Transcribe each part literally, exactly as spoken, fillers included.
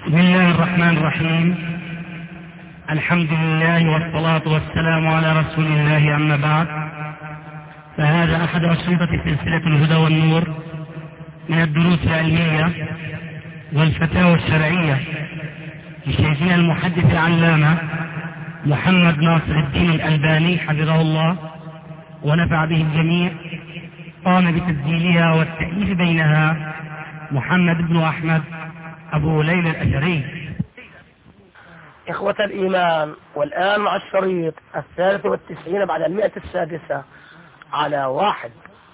بسم الله الرحمن الرحيم. الحمد لله والصلاة والسلام على رسول الله، أما بعد، فهذا أحد أشرطة سلسلة الهدى والنور من الدروس العلمية والفتاوى الشرعية لشيخنا المحدث العلامة محمد ناصر الدين الألباني حفظه الله ونفع به الجميع. قام بتسجيلها والتأليف بينها محمد بن أحمد أبو ليلى الأشري. إخوة الإيمان، والآن مع الشريط الثالث والتسعين بعد المئة السادسة على واحد.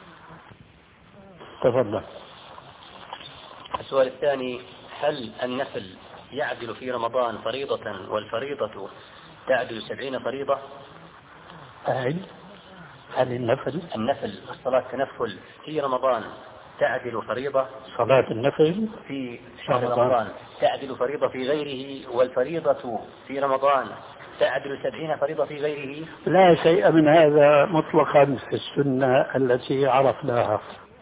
تفضل. السؤال الثاني: هل النفل يعدل في رمضان فريضة والفريضة تعدل سبعين فريضة؟ هل هل النفل النفل الصلاة تنفل في رمضان تعدل فريضة؟ صلاة النفل في شهر رمضان تعدل فريضة في غيره، والفريضة في رمضان تعدل سبعين فريضة في غيره؟ لا شيء من هذا مطلقا في السنة التي عرفناها.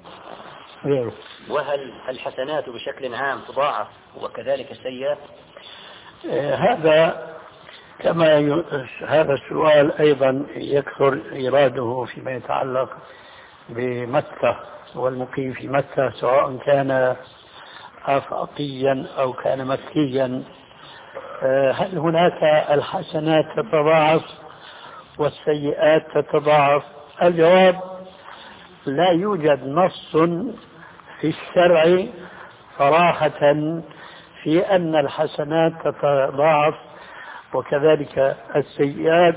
وهل الحسنات بشكل عام تضاعف وكذلك السيئات؟ آه هذا كما ي... هذا السؤال أيضا يكثر إيراده فيما يتعلق بمكة والمقيم في مكة، سواء كان آفاقيا أو كان مكيا. هل هناك الحسنات تتضاعف والسيئات تتضاعف؟ الجواب: لا يوجد نص في الشرع صراحة في أن الحسنات تتضاعف وكذلك السيئات،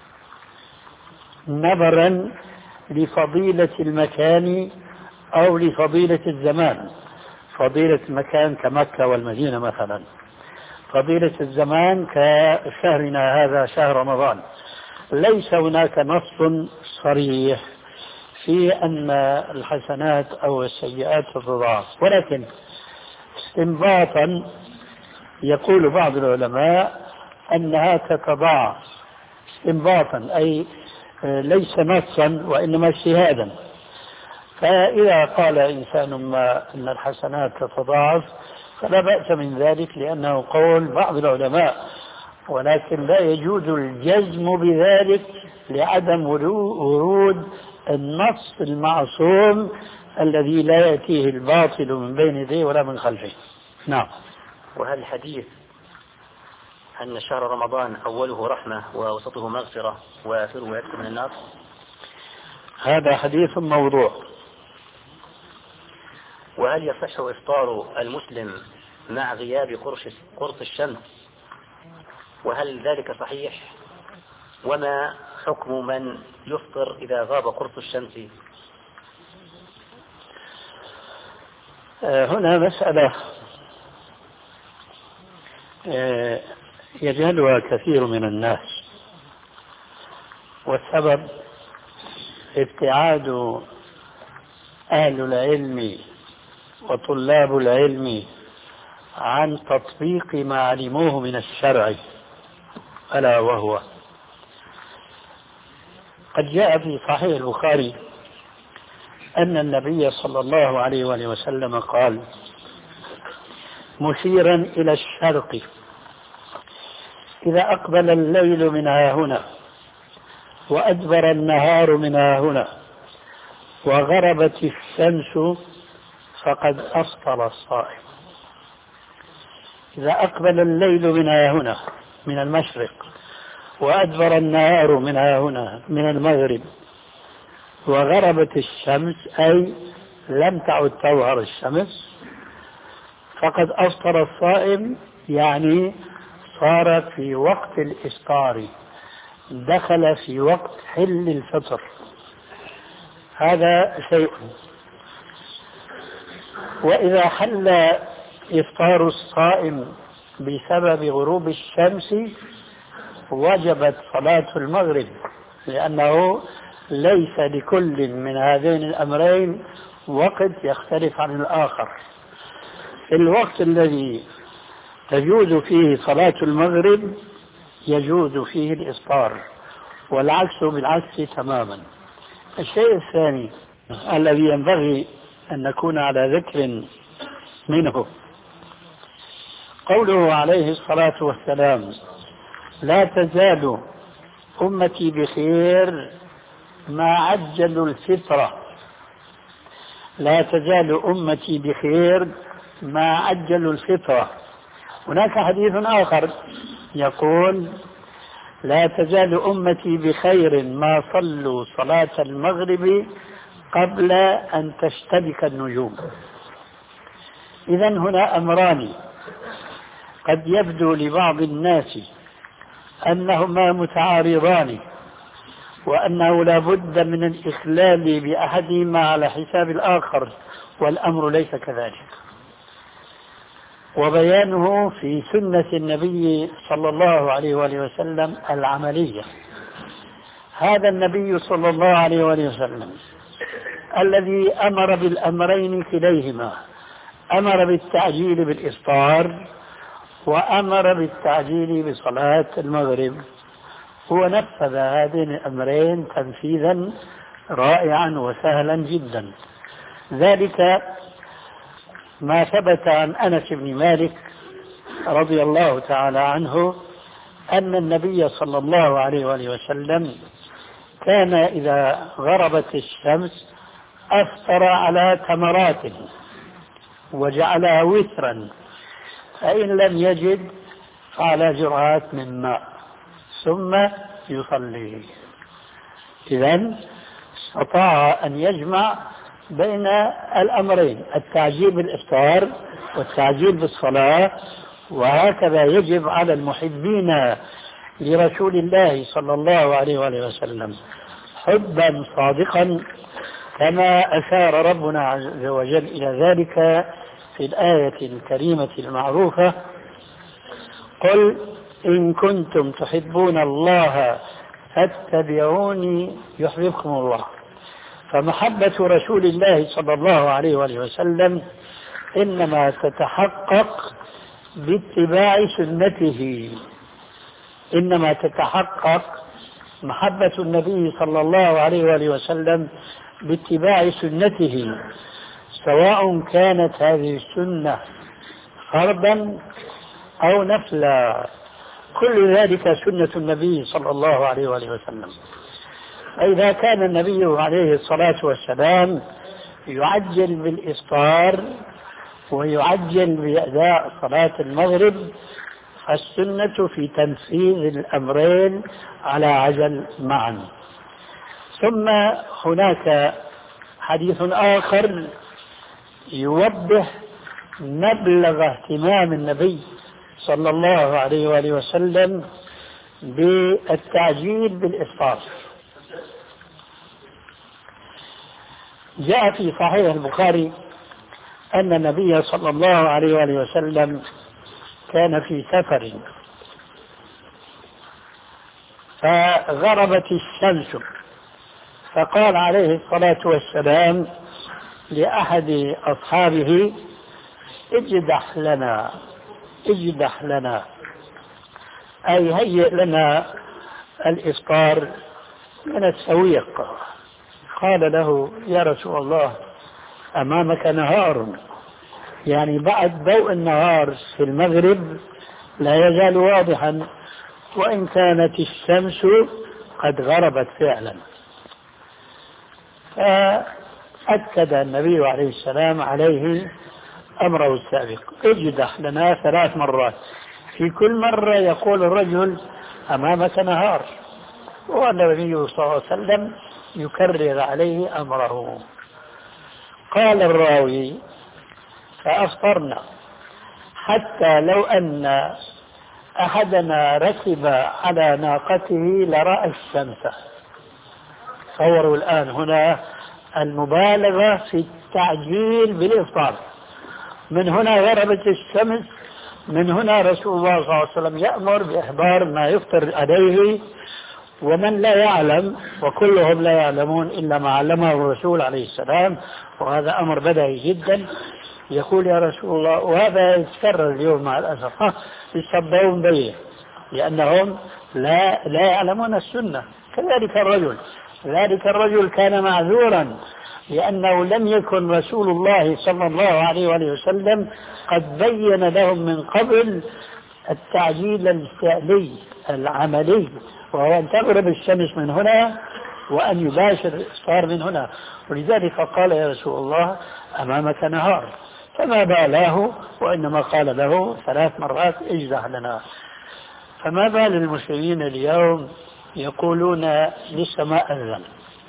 نظرا لفضيلة المكان أو لفضيلة الزمان. فضيلة المكان كمكة والمدينة مثلا، فضيلة الزمان كشهرنا هذا شهر رمضان. ليس هناك نص صريح في أن الحسنات أو السيئات تتضاعف، ولكن استنباطا يقول بعض العلماء أنها تتضاعف استنباطا، أي ليس نصا وإنما اجتهادا. فإذا قال إنسان ما أن الحسنات تتضاعف فلا بأس من ذلك، لأنه قول بعض العلماء، ولكن لا يجوز الجزم بذلك لعدم ورود النص المعصوم الذي لا يأتيه الباطل من بين يديه ولا من خلفه. نعم. وهل الحديث أن شهر رمضان أوله رحمة ووسطه مغفرة وآخره يكتب من النار؟ هذا حديث موضوع. وهل يصح إفطار المسلم مع غياب قرص قرص الشمس؟ وهل ذلك صحيح؟ وما حكم من يفطر إذا غاب قرص الشمس؟ هنا مسألة يجهلها كثير من الناس، والسبب ابتعاد أهل العلم وطلاب العلم عن تطبيق ما علموه من الشرع، ألا وهو قد جاء في صحيح البخاري أن النبي صلى الله عليه وآله وسلم قال مشيرا إلى الشرق: إذا أقبل الليل من ها هنا وأدبر النهار من ها هنا وغربت الشمس فقد أفطر الصائم. إذا أقبل الليل من ها هنا من المشرق وأدبر النهار من ها هنا من المغرب وغربت الشمس، أي لم تعد تظهر الشمس، فقد أفطر الصائم، يعني صار في وقت الإفطار، دخل في وقت حل الفطر. هذا شيء. وإذا حل إفطار الصائم بسبب غروب الشمس وجبت صلاة المغرب، لأنه ليس لكل من هذين الأمرين وقت يختلف عن الآخر. في الوقت الذي تجوز فيه صلاة المغرب يجوز فيه الإفطار، والعكس بالعكس تماما. الشيء الثاني الذي ينبغي أن نكون على ذكر منه قوله عليه الصلاة والسلام: لا تزال أمتي بخير ما عجلوا الفطرة، لا تزال أمتي بخير ما عجلوا الفطرة. هناك حديث آخر يقول: لا تزال أمتي بخير ما صلوا صلاة المغرب قبل أن تشتبك النجوم. إذن هنا أمران قد يبدو لبعض الناس أنهما متعارضان، وأنه لا بد من الإخلال بأحدهما على حساب الآخر، والأمر ليس كذلك، وبيانه في سنة النبي صلى الله عليه وآله وسلم العملية. هذا النبي صلى الله عليه وآله وسلم الذي أمر بالأمرين كليهما، أمر بالتعجيل بالإفطار وأمر بالتعجيل بصلاة المغرب، هو نفذ هذين الأمرين تنفيذا رائعا وسهلا جدا. ذلك ما ثبت عن أنس بن مالك رضي الله تعالى عنه أن النبي صلى الله عليه وآله وسلم كان إذا غربت الشمس أفطر على تمرات وجعلها وترا، فإن لم يجد فعلى جرعات من ماء ثم يصلي. إذن استطاع أن يجمع بين الأمرين، التعجيل بالإفطار والتعجيل بالصلاة، وهكذا يجب على المحبين لرسول الله صلى الله عليه وآله وسلم حبا صادقا، كما أشار ربنا عز وجل إلى ذلك في الآية الكريمة المعروفة: قل إن كنتم تحبون الله فاتبعوني يحببكم الله. فمحبة رسول الله صلى الله عليه وآله وسلم إنما تتحقق باتباع سنته، إنما تتحقق محبة النبي صلى الله عليه وآله وسلم باتباع سنته، سواء كانت هذه السنة فرضا أو نفلا، كل ذلك سنة النبي صلى الله عليه وآله وسلم. فإذا كان النبي عليه الصلاة والسلام يعجل بالإفطار ويعجل بأداء صلاة المغرب، فالسنة في تنفيذ الأمرين على عجل معا. ثم هناك حديث آخر يوضح مبلغ اهتمام النبي صلى الله عليه وآله وسلم بالتعجيل بالإفطار. جاء في صحيح البخاري أن النبي صلى الله عليه وآله وسلم كان في سفر فغربت الشمس، فقال عليه الصلاة والسلام لأحد أصحابه: اجدح لنا اجدح لنا، أي هيئ لنا الإفطار من السويق. قال له: يا رسول الله، أمامك نهار، يعني بعد ضوء النهار في المغرب لا يزال واضحا، وإن كانت الشمس قد غربت فعلا. فأكد النبي عليه السلام عليه أمره السابق: اجدح لنا ثلاث مرات، في كل مرة يقول الرجل: أمامك نهار، والنبي صلى الله عليه وسلم يكرر عليه أمره. قال الراوي: فأفطرنا حتى لو أن أحدنا ركب على ناقته لرأى الشمس. تصوروا الآن هنا المبالغة في التعجيل بالإفطار. من هنا غربت الشمس، من هنا رسول الله صلى الله عليه وسلم يأمر بإحضار ما يفطر عليه، ومن لا يعلم، وكلهم لا يعلمون إلا ما علمه الرسول عليه السلام، وهذا أمر بديهي جدا، يقول: يا رسول الله، وهذا يتكرر اليوم مع الأسف، يصدقون به لأنهم لا لا يعلمون السنة. كذلك الرجل ذلك الرجل كان معذورا لأنه لم يكن رسول الله صلى الله عليه وآله وسلم قد بين لهم من قبل التعجيل الفعلي العملي، وهو أن تغرب الشمس من هنا وأن يباشر الإفطار من هنا. ولذلك قال يا رسول الله أمامك نهار، فما بالاه، وإنما قال له ثلاث مرات اجزح لنا. فما بال المسلمين اليوم يقولون لسه ما أذن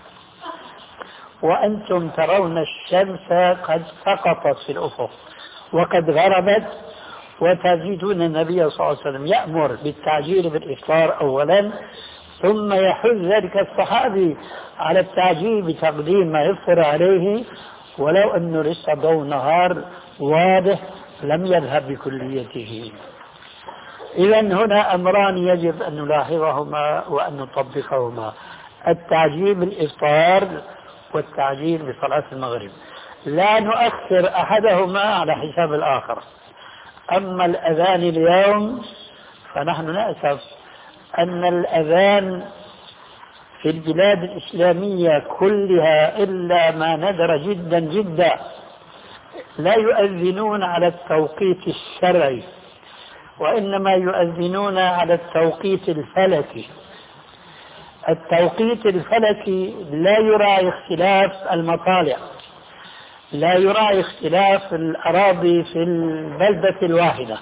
وأنتم ترون الشمس قد سقطت في الأفق وقد غربت، وتجدون النبي صلى الله عليه وسلم يأمر بالتعجيل بالإفطار أولا، ثم يحث ذلك الصحابي على التعجيل بتقديم ما يفطر عليه ولو أنه لسه ضوء نهار واضح لم يذهب بكليته. إذا هنا أمران يجب أن نلاحظهما وأن نطبقهما: التعجيل بالإفطار والتعجيل بصلاة المغرب، لا نؤخر أحدهما على حساب الآخر. أما الأذان اليوم فنحن نأسف أن الأذان في البلاد الإسلامية كلها إلا ما ندر جدا جدا لا يؤذنون على التوقيت الشرعي، وإنما يؤذنون على التوقيت الفلكي. التوقيت الفلكي لا يراعي اختلاف المطالع، لا يراعي اختلاف الأراضي في البلدة الواحدة.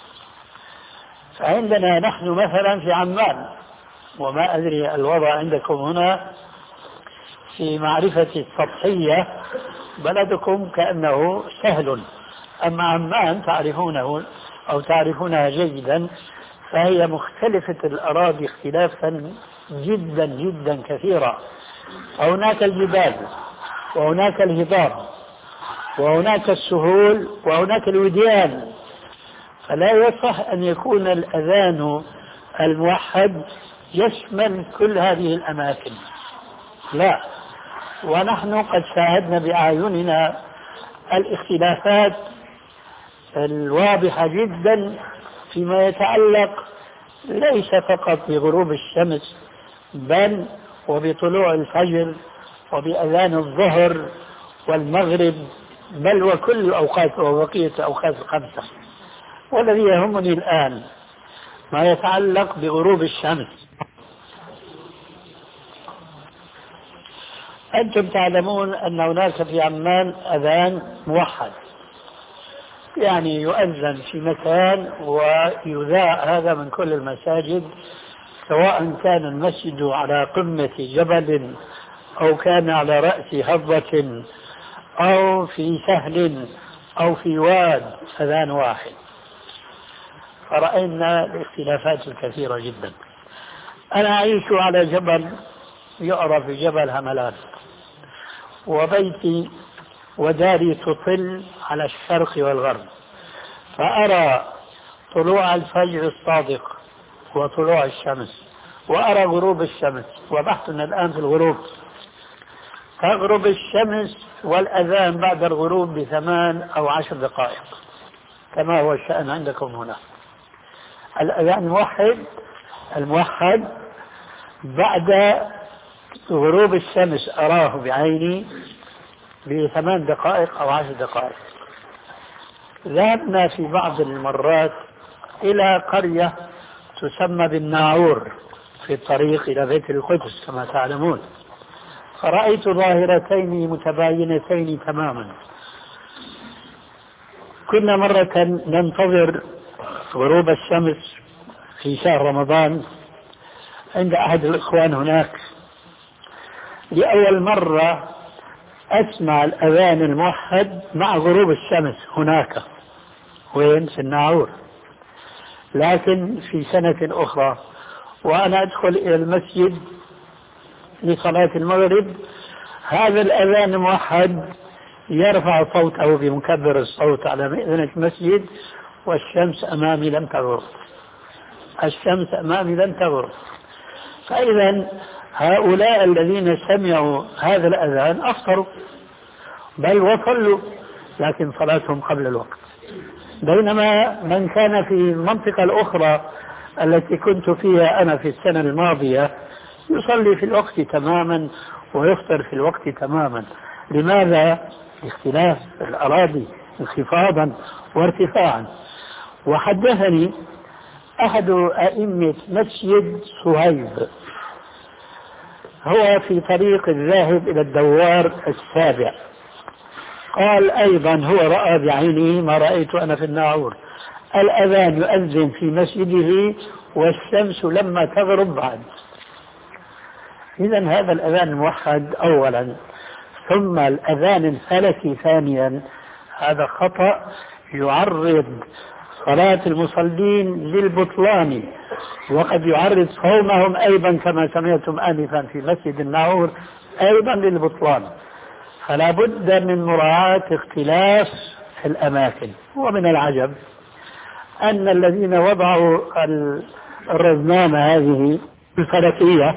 فعندنا نحن مثلا في عمان، وما أدري الوضع عندكم هنا في معرفة السطحية، بلدكم كأنه سهل، أما عمان تعرفونه أو تعرفونها جيدا، فهي مختلفة الأراضي اختلافا جدا جدا كثيرا. هناك الجبال وهناك الهضاب وهناك السهول وهناك الوديان، فلا يصح أن يكون الأذان الموحد يشمل كل هذه الأماكن، لا. ونحن قد شاهدنا بأعيننا الاختلافات الواضحة جدا فيما يتعلق ليس فقط بغروب الشمس بل وبطلوع الفجر وبأذان الظهر والمغرب، بل وكل الأوقات وبقية الأوقات الخمسة. والذي يهمني الآن ما يتعلق بغروب الشمس. أنتم تعلمون أن هناك في عمان أذان موحد، يعني يؤذن في مكان ويذاع هذا من كل المساجد، سواء كان المسجد على قمة جبل أو كان على رأس هضبة أو في سهل أو في واد، أذان واحد. فرأينا الاختلافات الكثيرة جدا. أنا أعيش على جبل يعرف بجبل هملان، وبيتي وداري تطل على الشرق والغرب، فأرى طلوع الفجر الصادق وطلوع الشمس، وأرى غروب الشمس، وبحثنا الآن في الغروب. تغرب الشمس والأذان بعد الغروب بثمان أو عشر دقائق كما هو الشأن عندكم هنا. الأذان الموحد الموحد بعد غروب الشمس أراه بعيني بثمان دقائق أو عشر دقائق. ذهبنا في بعض المرات إلى قرية تسمى بالناعور في الطريق إلى بيت القدس كما تعلمون، فرأيت ظاهرتين متباينتين تماما. كنا مرة ننتظر غروب الشمس في شهر رمضان عند أحد الإخوان هناك، لأول مرة أسمع الأذان الموحد مع غروب الشمس هناك، وين؟ في الناعور. لكن في سنة أخرى وأنا أدخل إلى المسجد لصلاة المغرب، هذا الأذان الموحد يرفع صوته بمكبر الصوت على مئذنة المسجد، والشمس أمامي لم تغرب، الشمس أمامي لم تغرب. فإذا هؤلاء الذين سمعوا هذا الأذان أفطروا بل وصلوا، لكن صلاتهم قبل الوقت. بينما من كان في المنطقة الأخرى التي كنت فيها أنا في السنة الماضية يصلي في الوقت تماما ويفطر في الوقت تماما. لماذا؟ اختلاف الأراضي انخفاضا وارتفاعا. وحدثني أحد أئمة مسجد صهيب، هو في طريق الذاهب إلى الدوار السابع، قال أيضا هو رأى بعينه ما رأيت أنا في الناعور، الأذان يؤذن في مسجده والشمس لما تغرب بعد. إذا هذا الأذان الموحد أولا، ثم الأذان الفلكي ثانيا، هذا خطأ يعرض صلاة المصلين للبطلان، وقد يعرض صومهم أيضا كما سمعتم آنفا في مسجد الناعور أيضا للبطلان. فلا بد من مراعاة اختلاف الأماكن. ومن العجب أن الذين وضعوا الرزنامة هذه الفلكية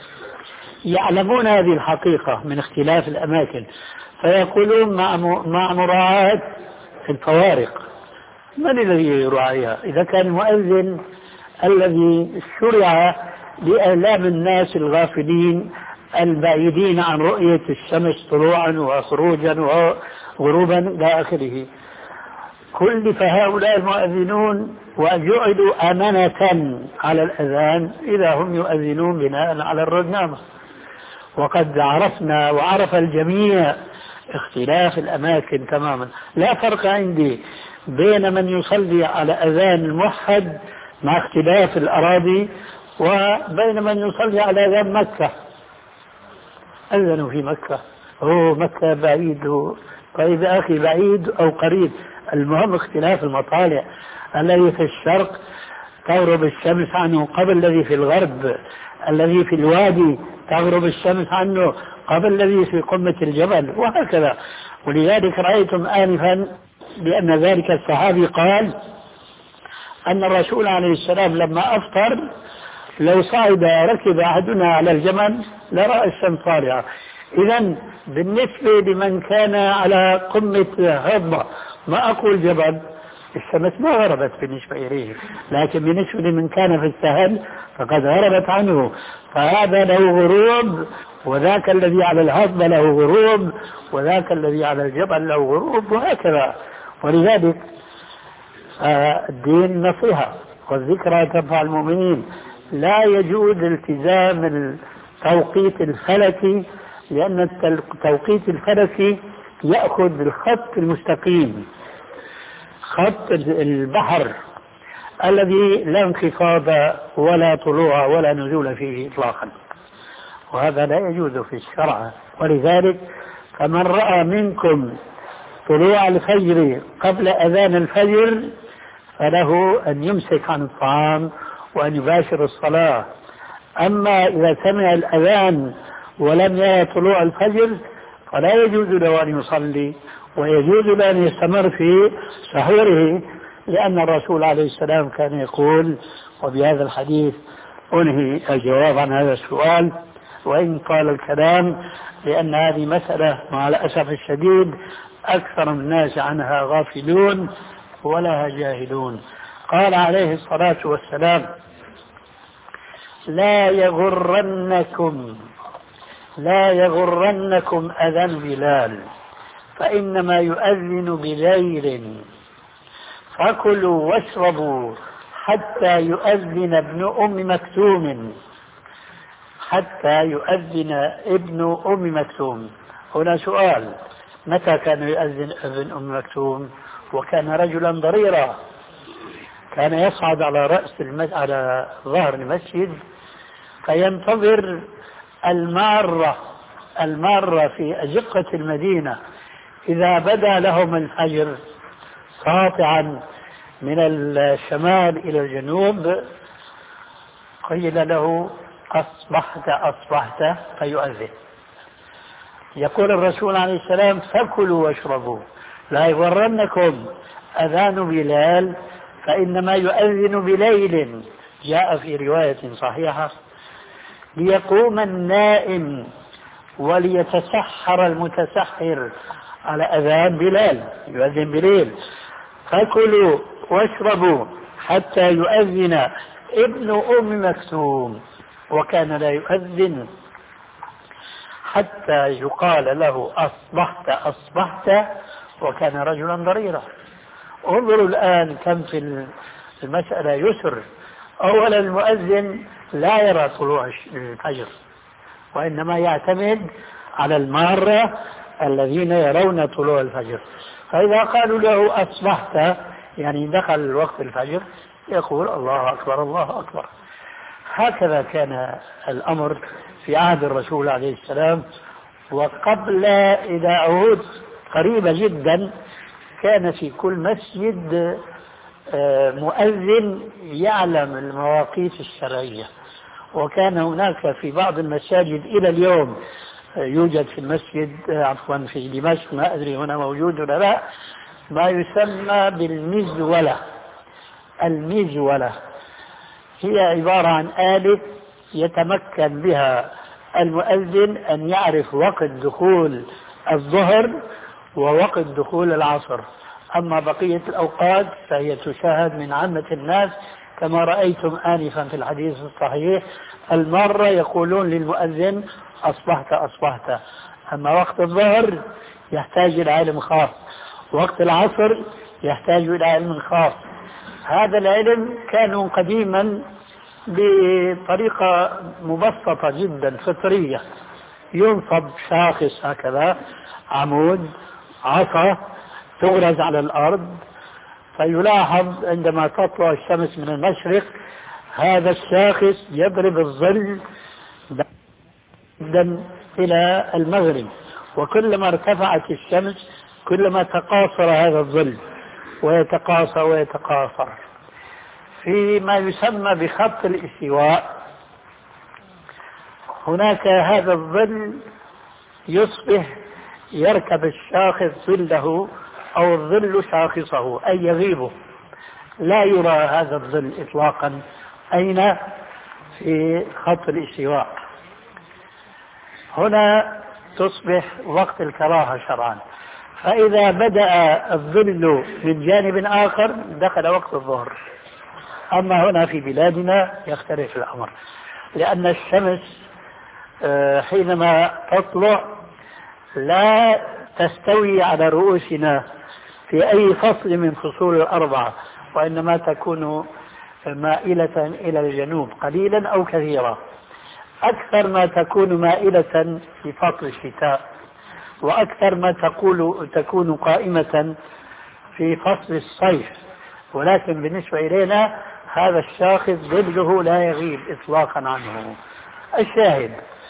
يعلمون هذه الحقيقة من اختلاف الأماكن، فيقولون مع مراعاة الفوارق. من الذي يراعيها؟ إذا كان المؤذن الذي شرع لإعلام الناس الغافلين البعيدين عن رؤية الشمس طلوعا وخروجا وغروبا إلى آخره، كلف هؤلاء المؤذنون وجعلوا أمانة على الأذان إذا هم يؤذنون بناء على الرزنامة. وقد عرفنا وعرف الجميع اختلاف الأماكن تماما. لا فرق عندي بين من يصلي على أذان الموحد مع اختلاف الأراضي وبين من يصلي على أذان مكة. أذنوا في مكة، هو مكة بعيد، طيب أخي بعيد أو قريب، المهم اختلاف المطالع. الذي في الشرق تغرب الشمس عنه قبل الذي في الغرب، الذي في الوادي تغرب الشمس عنه قبل الذي في قمة الجبل، وهكذا. ولذلك رأيتم آنفا بأن ذلك الصحابي قال أن الرسول عليه السلام لما أفطر لو صعد ركب أحدنا على الجمل لرأى الشمس طالعة. إذن بالنسبة لمن كان على قمة هضبة، ما أقول جبل، الشمس ما غربت بالنسبة إليه، لكن بالنسبة لمن كان في السهل فقد غربت عنه، فهذا له غروب، وذاك الذي على الهضبة له غروب، وذاك الذي على الجبل له غروب، وهكذا. ولذلك الدين نصيحة والذكرى تنفع المؤمنين. لا يجوز التزام التوقيت الفلكي، لأن التوقيت الفلكي يأخذ بالخط المستقيم، خط البحر الذي لا انخفاض ولا طلوع ولا نزول فيه إطلاقا، وهذا لا يجوز في الشرع. ولذلك فمن رأى منكم طلوع الفجر قبل أذان الفجر فله أن يمسك عن الطعام وأن يباشر الصلاة. أما إذا سمع الأذان ولم يرى طلوع الفجر فلا يجوز له أن يصلي، ويجوز له أن يستمر في سحوره، لأن الرسول عليه السلام كان يقول، وبهذا الحديث أنهي الجواب عن هذا السؤال وإن طال الكلام، لأن هذه مسألة مع الأسف الشديد أكثر الناس عنها غافلون ولها جاهلون. قال عليه الصلاة والسلام: لا يغرنكم لا يغرنكم أذان بلال فإنما يؤذن بليل، فكلوا واشربوا حتى يؤذن ابن أم مكتوم حتى يؤذن ابن أم مكتوم. هنا سؤال: متى كان يؤذن ابن أم مكتوم؟ وكان رجلا ضريرا، كان يصعد على رأس المسجد، على ظهر المسجد، فينتظر المارة المارة في أزقة المدينة. إذا بدا لهم الفجر ساطعا من الشمال إلى الجنوب قيل له: أصبحت أصبحت، فيؤذن. يقول الرسول عليه السلام: فكلوا واشربوا، لا يغرنكم أذان بلال فإنما يؤذن بليل. جاء في رواية صحيحة: ليقوم النائم وليتسحر المتسحر على أذان بلال، يؤذن بليل. فكلوا واشربوا حتى يؤذن ابن أم مكتوم. وكان لا يؤذن حتى يقال له أصبحت أصبحت، وكان رجلا ضريرا. انظروا الآن كم في المسألة يسر. أولا المؤذن لا يرى طلوع الفجر، وإنما يعتمد على المارة الذين يرون طلوع الفجر. فإذا قالوا له أصبحت يعني دخل وقت الفجر، يقول الله أكبر الله أكبر. هكذا كان الأمر في عهد الرسول عليه السلام. وقبل إذا عهود قريبة جدا كان في كل مسجد مؤذن يعلم المواقيت الشرعية. وكان هناك في بعض المساجد إلى اليوم يوجد في المسجد عفوا في دمشق، ما أدري هنا موجود ولا لا، ما يسمى بالمزولة. المزولة هي عبارة عن آلة يتمكن بها المؤذن أن يعرف وقت دخول الظهر ووقت دخول العصر. أما بقية الأوقات فهي تشاهد من عامة الناس كما رأيتم آنفا في الحديث الصحيح، المرة يقولون للمؤذن أصبحت أصبحت. أما وقت الظهر يحتاج إلى علم خاص، وقت العصر يحتاج إلى علم خاص. هذا العلم كانوا قديما بطريقة مبسطة جدا فطرية، ينصب شاخص هكذا عمود عصا تغرز على الأرض، فيلاحظ عندما تطلع الشمس من المشرق هذا الشاخص يضرب الظل جدا إلى المغرب، وكلما ارتفعت الشمس كلما تقاصر هذا الظل ويتقاصر ويتقاصر. فيما يسمى بخط الاستواء هناك هذا الظل يصبح يركب الشاخص ظله أو الظل شاخصه، أي يغيبه، لا يرى هذا الظل إطلاقا أين في خط الاستواء. هنا تصبح وقت الكراهة شرعا. فإذا بدأ الظل من جانب آخر دخل وقت الظهر. أما هنا في بلادنا يختلف الأمر، لأن الشمس حينما تطلع لا تستوي على رؤوسنا في أي فصل من فصول الأربعة، وإنما تكون مائلة إلى الجنوب قليلا أو كثيرا، أكثر ما تكون مائلة في فصل الشتاء، وأكثر ما تقول تكون قائمة في فصل الصيف. ولكن بالنسبة إلينا هذا الشاخص ظله لا يغيب إطلاقا عنه. الشاهد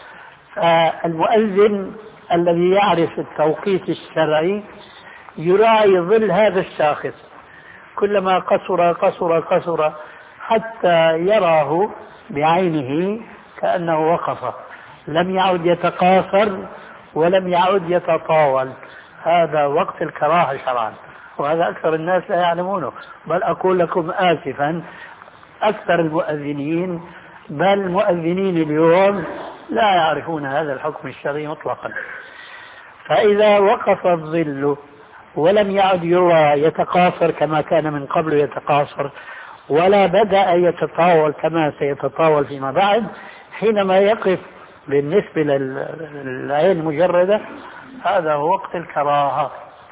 المؤذن الذي يعرف التوقيت الشرعي يراعي ظل هذا الشاخص، كلما قصر قصر قصر حتى يراه بعينه كأنه وقف، لم يعد يتقاصر ولم يعد يتطاول. هذا وقت الكراهة شرعا، وهذا أكثر الناس لا يعلمونه. بل أقول لكم آسفا أكثر المؤذنين بل المؤذنين اليوم لا يعرفون هذا الحكم الشرعي مطلقا. فإذا وقف الظل ولم يعد يرى يتقاصر كما كان من قبل يتقاصر، ولا بدأ يتطاول كما سيتطاول فيما بعد، حينما يقف بالنسبة للعين المجردة هذا هو وقت الكراهة.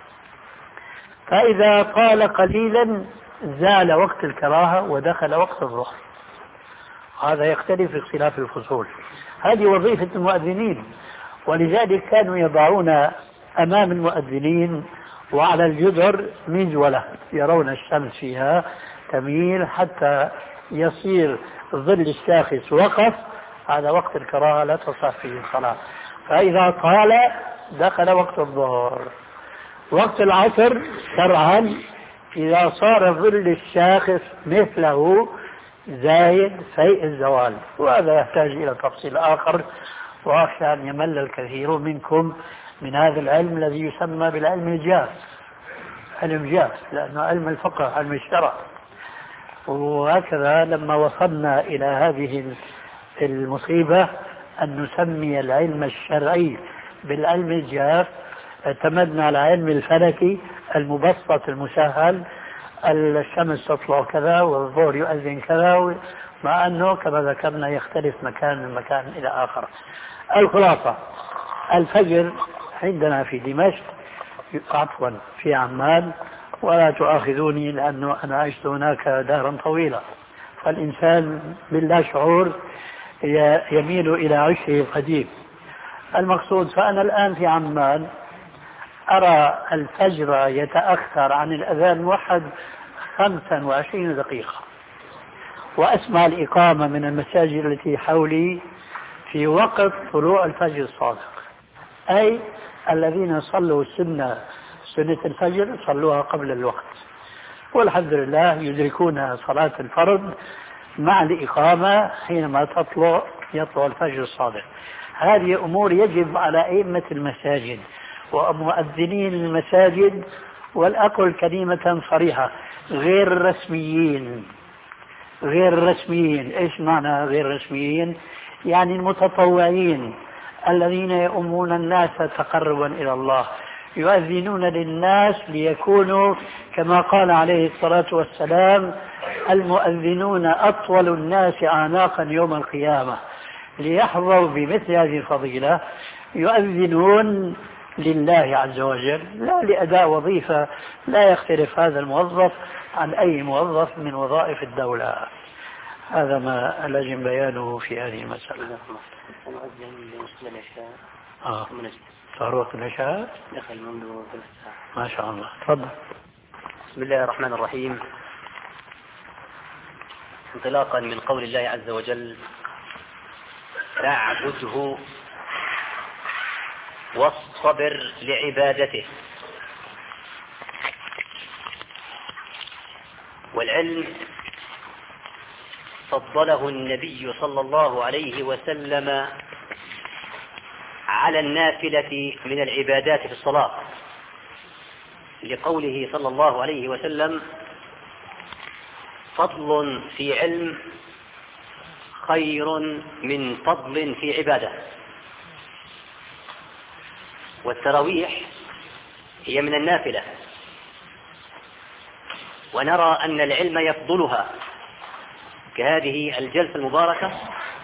فإذا طال قليلا زال وقت الكراهة ودخل وقت الظهر. هذا يختلف اختلاف الفصول. هذه وظيفة المؤذنين، ولذلك كانوا يضعون أمام المؤذنين وعلى الجدر مزولة يرون الشمس فيها تميل حتى يصير ظل الشاخص وقف. هذا وقت الكراهة لا تصح فيه الصلاة. فإذا طال دخل وقت الظهر. وقت العصر شرعا إذا صار ظل الشاخص مثله زايد فيء الزوال، وهذا يحتاج إلى تفصيل آخر، وأخشى أن يمل الكثير منكم من هذا العلم الذي يسمى بالعلم الجاف، علم جاف، لأنه علم الفقه علم الشرع. وهكذا لما وصلنا إلى هذه المصيبة أن نسمي العلم الشرعي بالعلم الجاف، اعتمدنا على علم الفلكي المبسط المسهل الشمس تطلع كذا والظهر يؤذن كذا، مع أنه كما ذكرنا يختلف مكان من مكان إلى آخر. الخلاصة الفجر عندنا في دمشق، عفوا في عمان، ولا تؤاخذوني لأنه أنا عشت هناك دارا طويلة، فالإنسان باللا شعور يميل إلى عشه القديم. المقصود فأنا الآن في عمان أرى الفجر يتأخر عن الأذان الموحد خمسا وعشرين دقيقة، وأسمع الإقامة من المساجد التي حولي في وقت طلوع الفجر الصادق، أي الذين صلوا سنة سنة الفجر صلوها قبل الوقت، والحمد لله يدركون صلاة الفرض مع الإقامة حينما تطلع يطلع الفجر الصادق. هذه أمور يجب على أئمة المساجد ومؤذنين المساجد، والأقل كلمة صريحة، غير رسميين. غير رسميين، إيش معنى غير رسميين؟ يعني المتطوعين الذين يؤمون الناس تقربا إلى الله، يؤذنون للناس ليكونوا كما قال عليه الصلاة والسلام: المؤذنون أطول الناس أعناقا يوم القيامة، ليحظوا بمثل هذه الفضيلة. يؤذنون لله عز وجل، لا لأداء وظيفة، لا يختلف هذا الموظف عن أي موظف من وظائف الدولة. هذا ما لازم بيانه في هذه المسألة. آه. صار وقت العشاء؟ دخل منذ ثلاث ساعات. ما شاء الله. تفضل. بسم الله الرحمن الرحيم. انطلاقا من قول الله عز وجل: فاعبده واصطبر لعبادته. والعلم فضله النبي صلى الله عليه وسلم على النافلة من العبادات في الصلاة، لقوله صلى الله عليه وسلم: فضل في علم خير من فضل في عبادة. والتراويح هي من النافلة، ونرى أن العلم يفضلها كهذه الجلسة المباركة،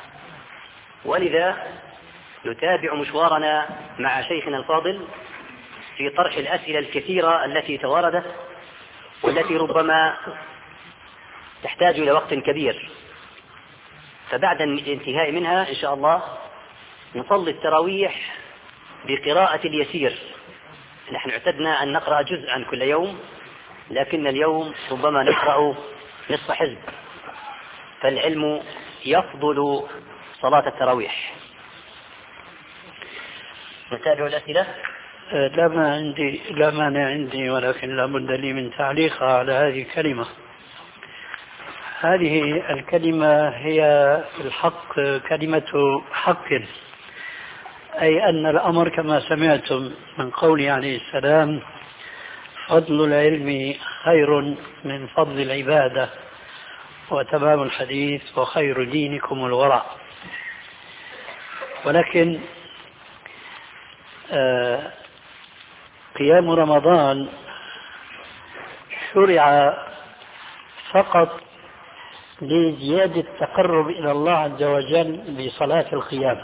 ولذا نتابع مشوارنا مع شيخنا الفاضل في طرح الأسئلة الكثيرة التي تواردت والتي ربما تحتاج إلى وقت كبير. فبعد الانتهاء منها إن شاء الله نصلي التراويح بقراءة اليسير. نحن اعتدنا أن نقرأ جزءا كل يوم، لكن اليوم ربما نقرأ نصف حزب، فالعلم يفضل صلاة التراويح. نتابع الأسئلة. لا ما عندي لا مانع عندي، ولكن لا بد لي من تعليق على هذه الكلمة. هذه الكلمة هي في الحق كلمة حق، أي أن الأمر كما سمعتم من قوله عليه السلام: فضل العلم خير من فضل العبادة، وتمام الحديث: وخير دينكم الورع. ولكن آه قيام رمضان شرع فقط لزيادة التقرب إلى الله عز وجل بصلاة القيام،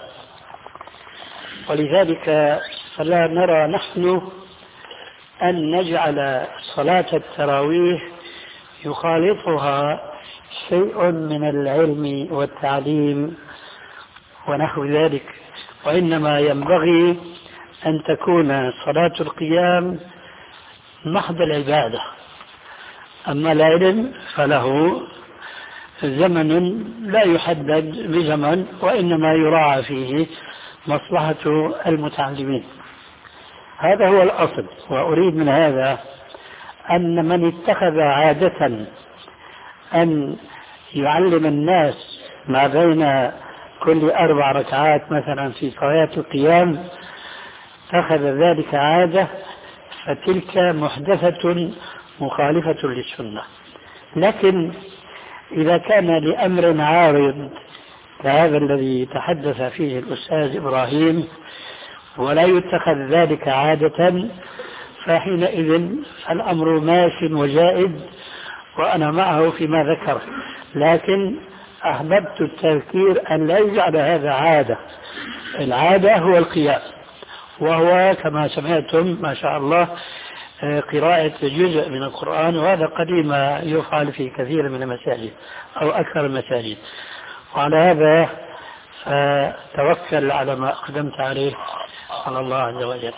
ولذلك فلا نرى نحن أن نجعل صلاة التراويح يخالطها شيء من العلم والتعليم ونحو ذلك، وإنما ينبغي أن تكون صلاة القيام محض العبادة. أما العلم فله زمن لا يحدد بزمن، وإنما يراعى فيه مصلحة المتعلمين. هذا هو الأصل. وأريد من هذا أن من اتخذ عادة أن يعلم الناس ما بين كل أربع ركعات مثلا في صلاة القيام أخذ ذلك عادة، فتلك محدثة مخالفة للسنة. لكن إذا كان لأمر عارض كهذا الذي تحدث فيه الأستاذ إبراهيم ولا يتخذ ذلك عادة، فحينئذ الأمر ماش وجائز، وأنا معه فيما ذكر، لكن أحببت التذكير أن لا يجعل هذا عادة. العادة هو القيام، وهو كما سمعتم ما شاء الله قراءة جزء من القرآن، وهذا قديما يفعل في كثير من المساجد أو أكثر المساجد. وعلى هذا توكل على ما أقدمت عليه على الله عز وجل.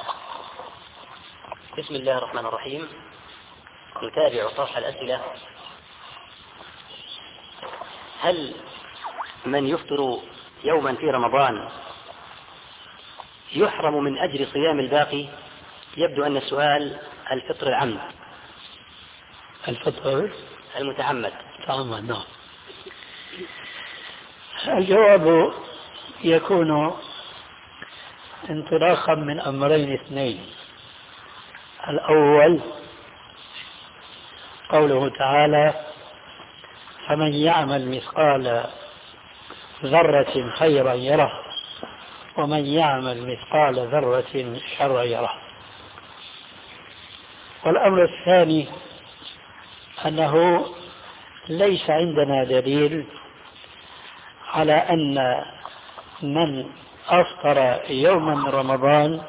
بسم الله الرحمن الرحيم. نتابع طرح الأسئلة. هل من يفطر يوما في رمضان يحرم من أجر صيام الباقي؟ يبدو أن السؤال الفطر العمد. الفطر المتعمد. تعمد. نعم. الجواب يكون انطلاقا من أمرين اثنين. الأول قوله تعالى: فمن يعمل مثقال ذرة خيرا يره ومن يعمل مثقال ذرة شرا يره. والأمر الثاني أنه ليس عندنا دليل على أن من أفطر يوما من رمضان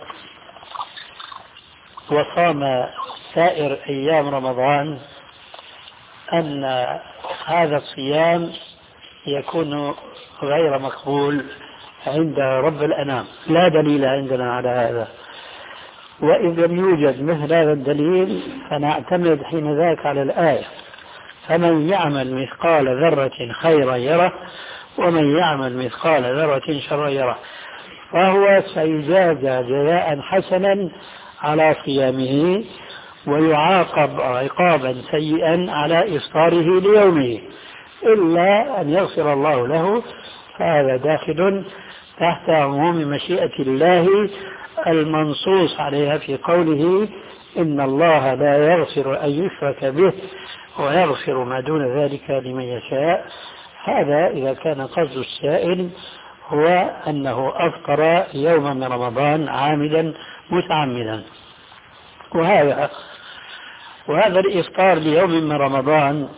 وصام سائر أيام رمضان أن هذا الصيام يكون غير مقبول عند رب الأنام. لا دليل عندنا على هذا، وإذا لم يوجد مثل هذا الدليل فنعتمد حين ذاك على الآية: فمن يعمل مثقال ذرة خيرا يره ومن يعمل مثقال ذرة شرا يره، فهو سيجازى جزاء حسنا على صيامه ويعاقب عقابا سيئا على إفطاره ليومه، إلا أن يغفر الله له، فهذا داخل تحت عموم مشيئة الله المنصوص عليها في قوله: إن الله لا يغفر أن يشرك به ويغفر ما دون ذلك لمن يشاء. هذا إذا كان قصد السائل هو أنه أفطر يوما من رمضان عامدا متعمدا. وهذا وهذا الإفطار ليوم من رمضان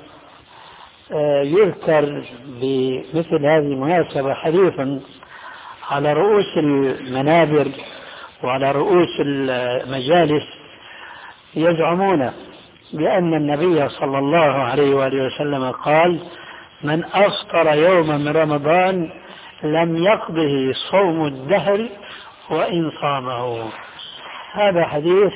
يذكر بمثل هذه المناسبة حديث على رؤوس المنابر وعلى رؤوس المجالس يزعمون بأن النبي صلى الله عليه وآله وسلم قال: من أفطر يوما من رمضان لم يقضه صوم الدهر وإن صامه. هذا حديث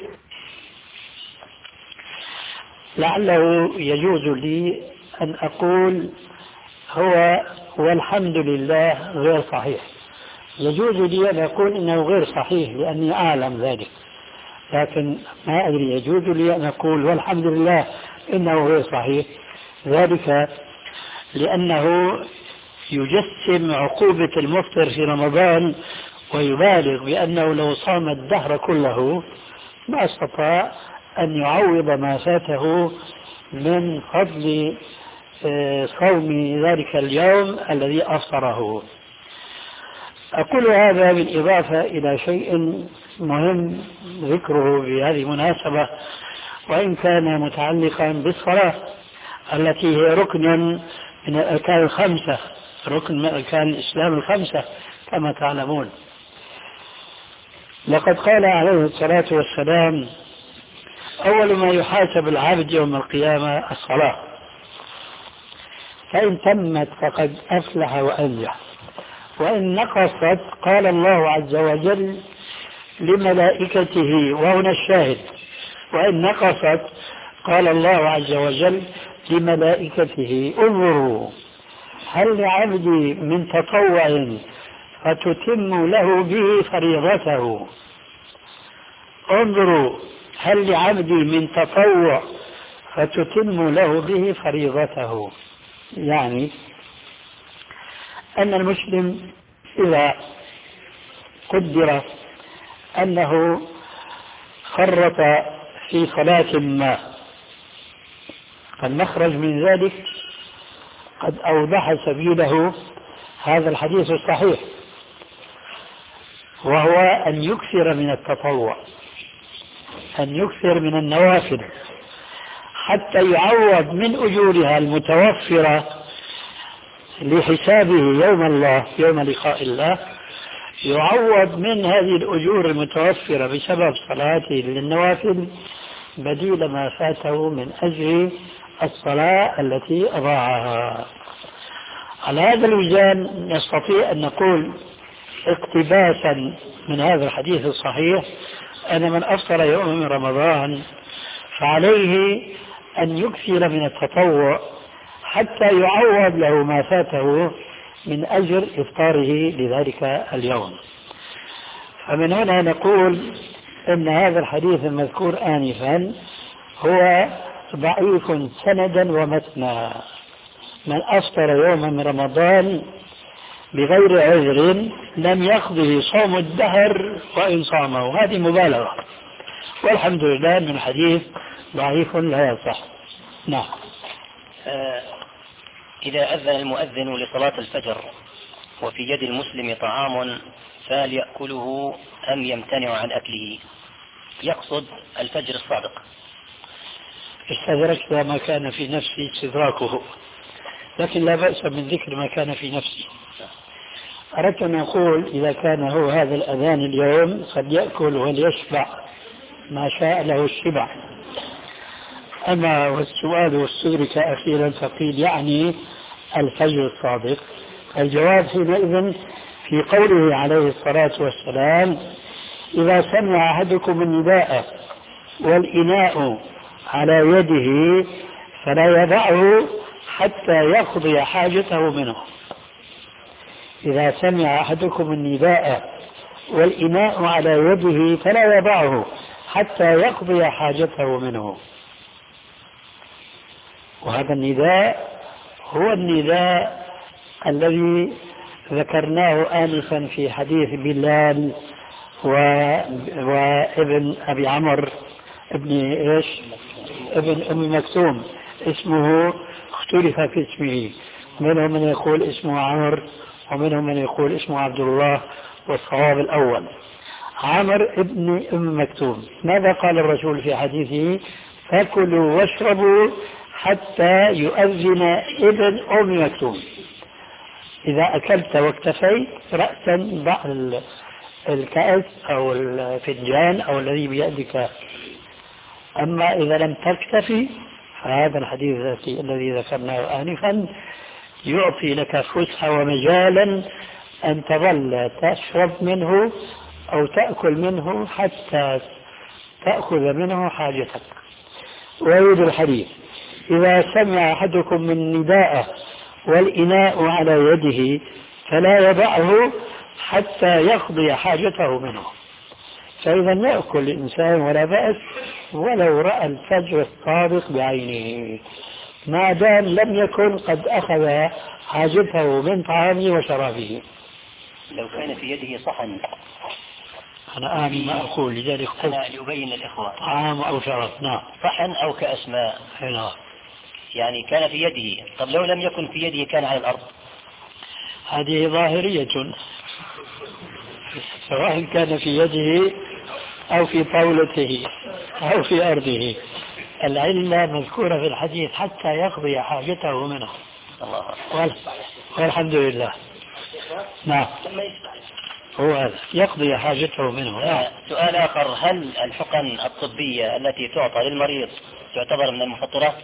لعله يجوز لي أن أقول هو والحمد لله غير صحيح. يجوز لي أن أقول إنه غير صحيح لأني أعلم ذلك، لكن ما أدري يجوز لي أن أقول والحمد لله إنه غير صحيح، ذلك لأنه يجسم عقوبة المفطر في رمضان ويبالغ بأنه لو صام الدهر كله ما استطاع أن يعوض ما فاته من فضل صوم ذلك اليوم الذي أفطره. أقول هذا بالإضافة إلى شيء مهم ذكره بهذه المناسبة، وإن كان متعلقا بالصلاة التي هي ركن من الأركان الخمسة، ركن من أركان الإسلام الخمسة كما تعلمون. لقد قال عليه الصلاة والسلام: أول ما يحاسب العبد يوم القيامة الصلاة، فإن تمت فقد أفلح وأنجح، وإن نقصت قال الله عز وجل لملائكته، وهنا الشاهد: وإن نقصت قال الله عز وجل لملائكته انظروا هل لعبدي من تطوع فتتم له به فريضته. انظروا هل لعبدي من تطوع فتتم له به فريضته. يعني أن المسلم إذا قدر أنه فرط في صلاة ما، فالمخرج من ذلك قد أوضح سبيله هذا الحديث الصحيح، وهو أن يكثر من التطوع، أن يكثر من النوافل، حتى يعوض من أجورها المتوفرة لحسابه يوم الله يوم لقاء الله، يعوض من هذه الأجور المتوفرة بسبب صلاته للنوافل بديل ما فاته من أجل الصلاة التي أضاعها. على هذا الوزن نستطيع أن نقول اقتباسا من هذا الحديث الصحيح أن من أفطر يوم من رمضان فعليه أن يكثر من التطوع حتى يعوض له ما فاته من أجر إفطاره لذلك اليوم. فمن هنا نقول أن هذا الحديث المذكور آنفا هو ضعيف سندا ومتنا. من أفطر يوما من رمضان بغير عذر لم يقضه صوم الدهر وإن صامه، هذه مبالغة، والحمد لله من الحديث ضعيف لا يصح. نعم. آه إذا أذن المؤذن لصلاة الفجر وفي يد المسلم طعام فهل يأكله أم يمتنع عن أكله؟ يقصد الفجر الصادق. استدركت ما كان في نفسي استدراكه، لكن لا بأس من ذكر ما كان في نفسي. أردت أن أقول إذا كان هو هذا الأذان اليوم قد يأكل وليشبع ما شاء له الشبع. أما والسؤال واستدرك أخيرا فقيل يعني الفجر الصادق، الجواب حينئذ في قوله عليه الصلاة والسلام: إذا سمع أحدكم النداء والإناء على يده فلا يضعه حتى يقضي حاجته منه. إذا سمع أحدكم النداء والإناء على يده فلا يضعه حتى يقضي حاجته منه. وهذا النداء هو النداء الذي ذكرناه آنفا في حديث بلال و... وابن أبي عمرو ابن إيش ابن أم مكتوم، اسمه اختلف في اسمه، منهم من يقول اسمه عمرو ومنهم من يقول اسمه عبد الله، والصواب الأول عمرو ابن أم مكتوم. ماذا قال الرسول في حديثه؟ فكلوا واشربوا حتى يؤذن ابن أم مكتوم. إذا أكلت واكتفيت رأسا ضع الكأس أو الفنجان أو الذي بيدك، أما إذا لم تكتفي فهذا الحديث الذي ذكرناه آنفا يعطي لك فسحة ومجالا أن تظل تشرب منه أو تأكل منه حتى تأخذ منه حاجتك. ويريد الحديث: إذا سمع أحدكم من نداء والإناء على يده فلا يضعه حتى يقضي حاجته منه. فإذا يأكل الإنسان ولا بأس ولو رأى الفجر الصادق بعينه، ما دام لم يكن قد أخذ حاجته من طعامه وشرابه. لو كان في يده صحن، أنا آمن ما أقول لذلك قلت أنا لأبين الإخوة طعام أو شراب. نعم. صحن أو كأس ماء، يعني كان في يده. طب لو لم يكن في يده كان على الأرض؟ هذه ظاهرية، سواء كان في يده أو في طاولته أو في أرضه، العلة مذكورة في الحديث حتى يقضي حاجته منه. الله. والحمد لله. نعم، هو هذا يقضي حاجته منه. آه. سؤال آخر: هل الحقن الطبية التي تعطى للمريض تعتبر من المفطرات؟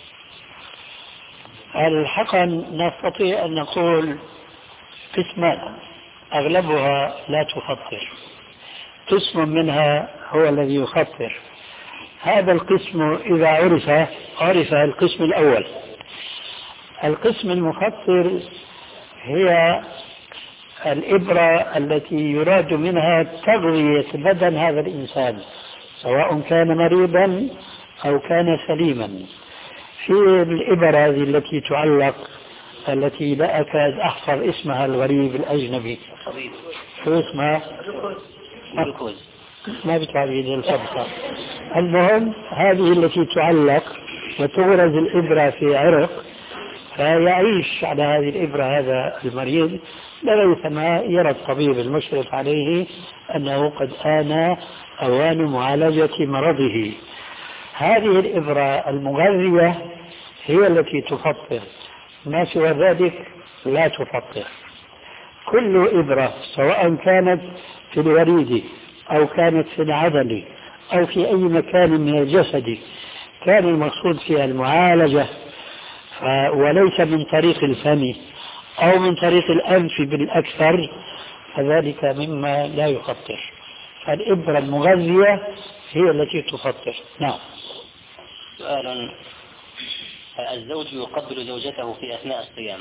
الحقن نستطيع أن نقول قسمان، أغلبها لا تفطر، قسم منها هو الذي يفطر. هذا القسم إذا عرف عرف القسم الأول. القسم المفطر هي الإبرة التي يراد منها تغذية بدن هذا الإنسان سواء كان مريضا أو كان سليما. في الإبرة هذه التي تعلق، التي لا أكاد أحفظ اسمها الغريب الأجنبي، شو اسمها؟ جلوكوز. ما بتعرف الفرصة. المهم هذه التي تعلق وتغرز الإبرة في عرق، فيعيش على هذه الإبرة هذا المريض لغاية ما يرى الطبيب المشرف عليه أنه قد آن أوان معالجة مرضه. هذه الإبرة المغذية هي التي تفطر، ما سوى ذلك لا تفطر. كل إبرة سواء كانت في الوريد أو كانت في العضل أو في أي مكان من الجسد كان المقصود فيها المعالجة وليس من طريق الفم أو من طريق الأنف بالأكثر، فذلك مما لا يفطر. فالإبرة المغذية هي التي تفطر. نعم. سؤال: الزوج يقبل زوجته في أثناء الصيام،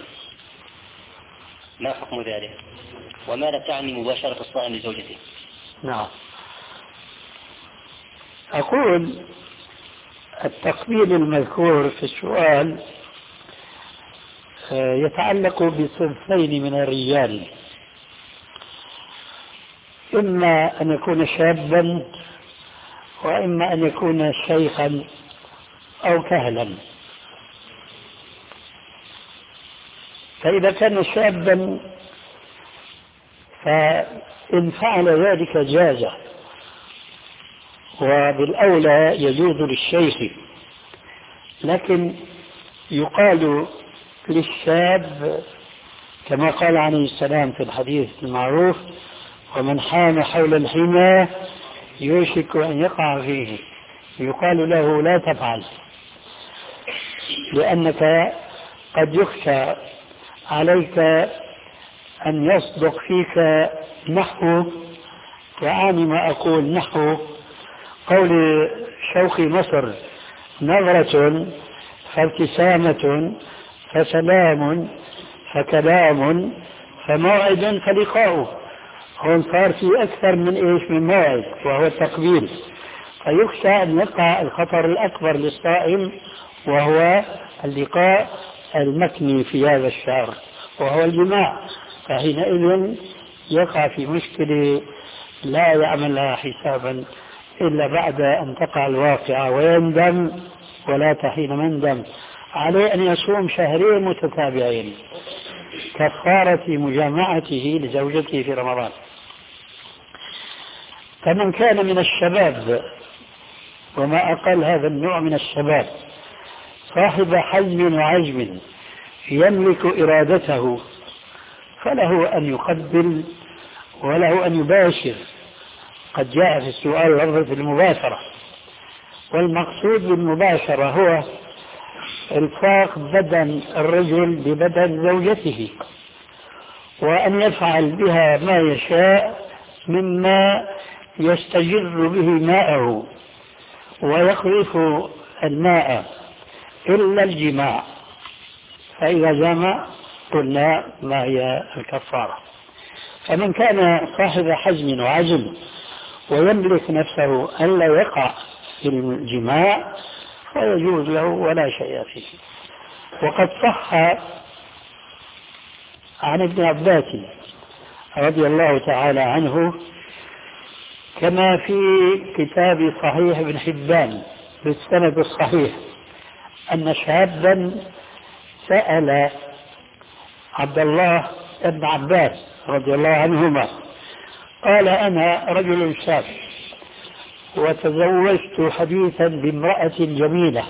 ما حكم ذلك؟ وماذا تعني مباشرة الصائم لزوجته؟ نعم، أقول التقبيل المذكور في السؤال يتعلق بصنفين من الرجال، إما أن يكون شابا وإما أن يكون شيخا أو كهلا. فإذا كان شابا فإن فعل ذلك جاز، وبالأولى يجوز للشيخ، لكن يقال للشاب كما قال عليه السلام في الحديث المعروف: ومن حام حول الحمى يوشك أن يقع فيه، يقال له لا تفعل، لأنك قد يخشى عليك أن يصدق فيك نحو، وأعني ما أقول، نحو قول شوخ مصر: نظرة فابتسامة فسلام فكلام فموعد فلقاء. هون صار في أكثر من إيش من موعد، وهو التقبيل. فيخشى أن يقع الخطر الأكبر للصائم، وهو اللقاء المكني في هذا الشهر، وهو الجماع. فحينئذ يقع في مشكلة لا يعمل لها حسابا إلا بعد أن تقع الواقعة، ويندم ولا تحين مندم. عليه أن يصوم شهرين متتابعين كفارة مجامعته لزوجته في رمضان. فمن كان من الشباب، وما أقل هذا النوع من الشباب، صاحب حزم وعزم يملك إرادته، فله أن يقبل وله أن يباشر. قد جاء في السؤال لفظة المباشرة، والمقصود بالمباشرة هو الفاق بدن الرجل ببدن زوجته، وأن يفعل بها ما يشاء مما يستجر به ماءه ويقذف الماء إلا الجماع، فإذا جمع قلنا ما هي الكفارة. فمن كان صاحب حزم وعزم ويملك نفسه ألا يقع في الجماع فيجوز له ولا شيء فيه. وقد صح عن ابن عباس رضي الله تعالى عنه كما في كتاب صحيح ابن حبان بالسند الصحيح أن شابا سأل عبد الله بن عباس رضي الله عنهما، قال: أنا رجل شاب وتزوجت حديثا بامرأة جميلة،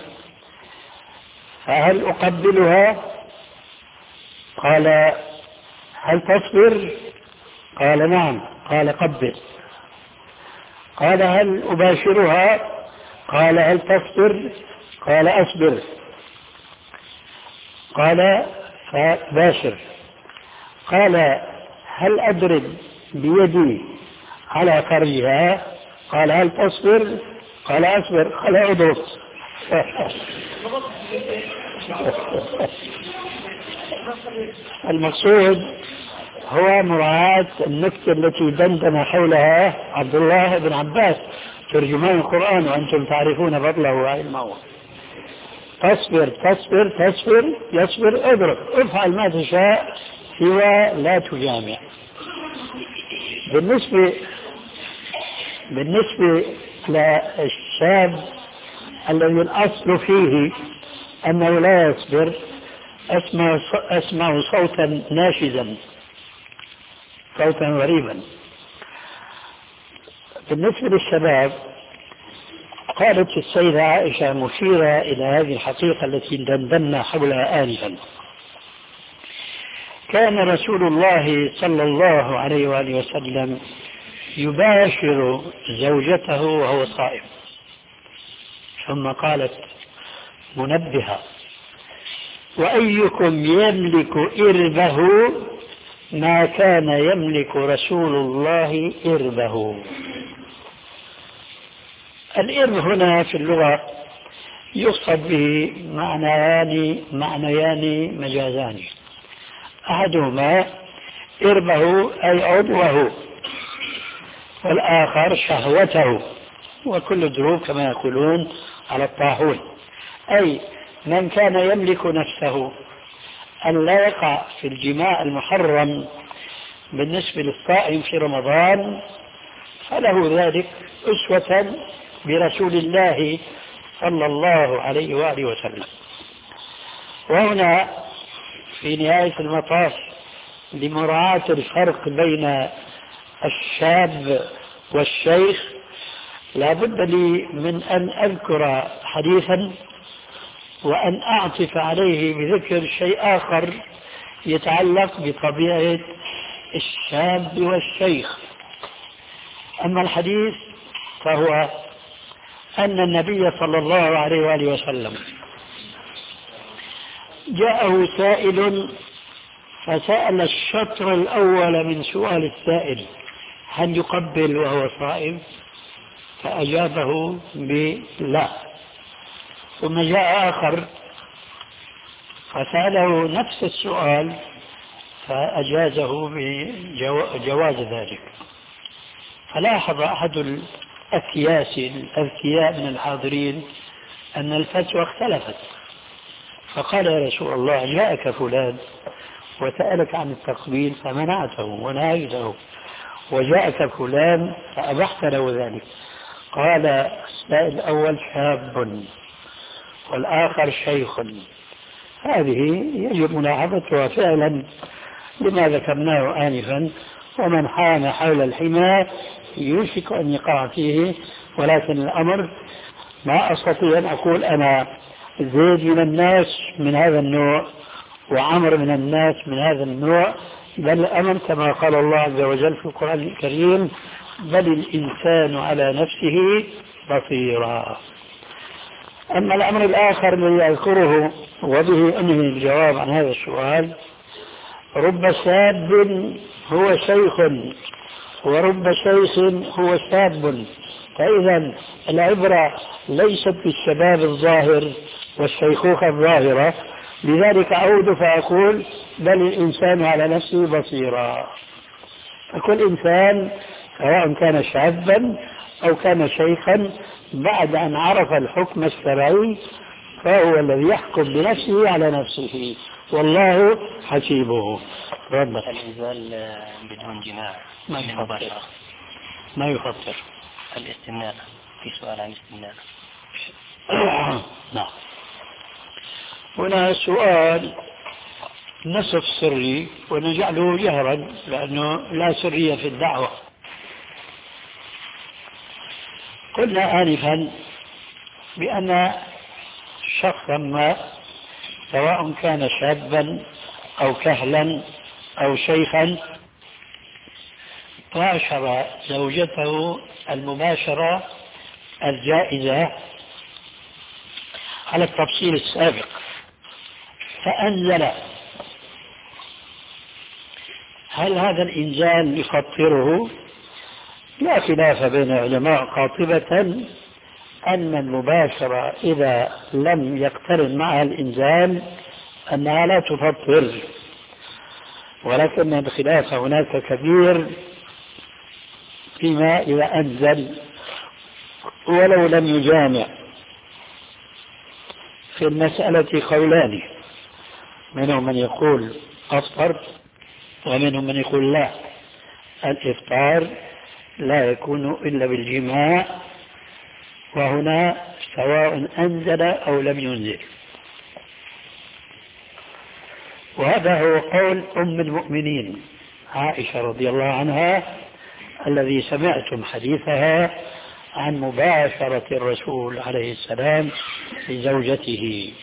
فهل أقبلها؟ قال: هل تصبر؟ قال: نعم. قال: قبل. قال: هل أباشرها؟ قال: هل تصبر؟ قال: أصبر. قال: فباشر. قال: هل أضرب بيدي على فرجها؟ قال: هل تصبر؟ قال: أصبر. قال: أضرب. المقصود هو مراعاة النكتة التي دندن حولها عبد الله بن عباس ترجمان القرآن، وأنتم تعرفون فضله وعلمه. تصبر تصبر تصبر يصبر، اضرب، افعل ما تشاء سوى لا تجامع. بالنسبة بالنسبة للشاب الذي الأصل فيه أنه لا يصبر، أسمع, أسمع صوتا ناشزا، صوتا غريبا. بالنسبة للشباب قالت السيدة عائشة مشيرة إلى هذه الحقيقة التي دندنا حولها آنفا: كان رسول الله صلى الله عليه وآله وسلم يباشر زوجته وهو صائم. ثم قالت منبهة: وأيكم يملك إربه ما كان يملك رسول الله إربه. الإرب هنا في اللغة يقصد به معنيان معنيان مجازان. أحدهما إربه أي عضوه، والآخر شهوته، وكل الدروب كما يقولون على الطاحون، أي من كان يملك نفسه أن لا يقع في الجماع المحرم بالنسبة للصائم في رمضان فله ذلك أسوة برسول الله صلى الله عليه وآله وسلم. وهنا في نهاية المطاف لمراعاة الفرق بين الشاب والشيخ لا بد لي من أن أذكر حديثا وأن أعطف عليه بذكر شيء آخر يتعلق بطبيعة الشاب والشيخ. أما الحديث فهو أن النبي صلى الله عليه وآله وسلم جاءه سائل فسأل الشطر الأول من سؤال السائل: هل يقبل وهو صائم؟ فأجابه بلا. ثم جاء آخر فسأله نفس السؤال فأجازه بجواز ذلك. فلاحظ أحد الأكياس الأذكياء من الحاضرين أن الفتوى اختلفت، فقال: يا رسول الله، جاءك فلان وسألك عن التقبيل فمنعته ونهيته، وجاءك فلان فأبحت له ذلك. قال السائل الأول: شاب والآخر شيخ. هذه يجب ملاحظتها فعلا لما ذكرناه آنفا: ومن حام حول الحمى يوشك أن يقع فيه. ولكن الأمر ما أستطيع أن أقول أنا زيد من الناس من هذا النوع وعمر من الناس من هذا النوع، بل الأمر كما قال الله عز وجل في القرآن الكريم: بل الإنسان على نفسه بصيرا. أما الأمر الآخر الذي أذكره وبه أنهي الجواب عن هذا السؤال: رب شاب هو شيخ ورب شيخ هو شاب. فإذا العبرة ليست بالشباب الظاهر والشيخوخة الظاهرة. لذلك أعود فأقول: بل الإنسان على نفسه بصيرا. فكل إنسان سواء كان شابا أو كان شيخا بعد أن عرف الحكم الشرعي فهو الذي يحكم بنفسه على نفسه، والله حسيبه. ربك الإنزال بدون جماع ما يفطر ما يفطر الاستمناء. في سؤال عن الاستمناء. نعم. هنا سؤال نصف سري ونجعله جهرا لأنه لا سرية في الدعوة. قلنا آنفا بأن شخصا ما سواء كان شابا أو كهلا أو شيخا باشر زوجته المباشرة الجائزة على التفصيل السابق فأنزل. هل هذا الإنزال يفطره؟ لا خلاف بين العلماء قاطبة أن المباشرة إذا لم يقترن معها الإنزال أنها لا تفطر، ولكن الخلاف هناك كبير فيما إذا أنزل ولو لم يجامع. في المسألة قولان: منهم من يقول أفطر ومنهم من يقول لا، الإفطار لا يكون إلا بالجماع، وهنا سواء أنزل أو لم ينزل. وهذا هو قول أم المؤمنين عائشة رضي الله عنها الذي سمعتم حديثها عن مباشرة الرسول عليه السلام لزوجته.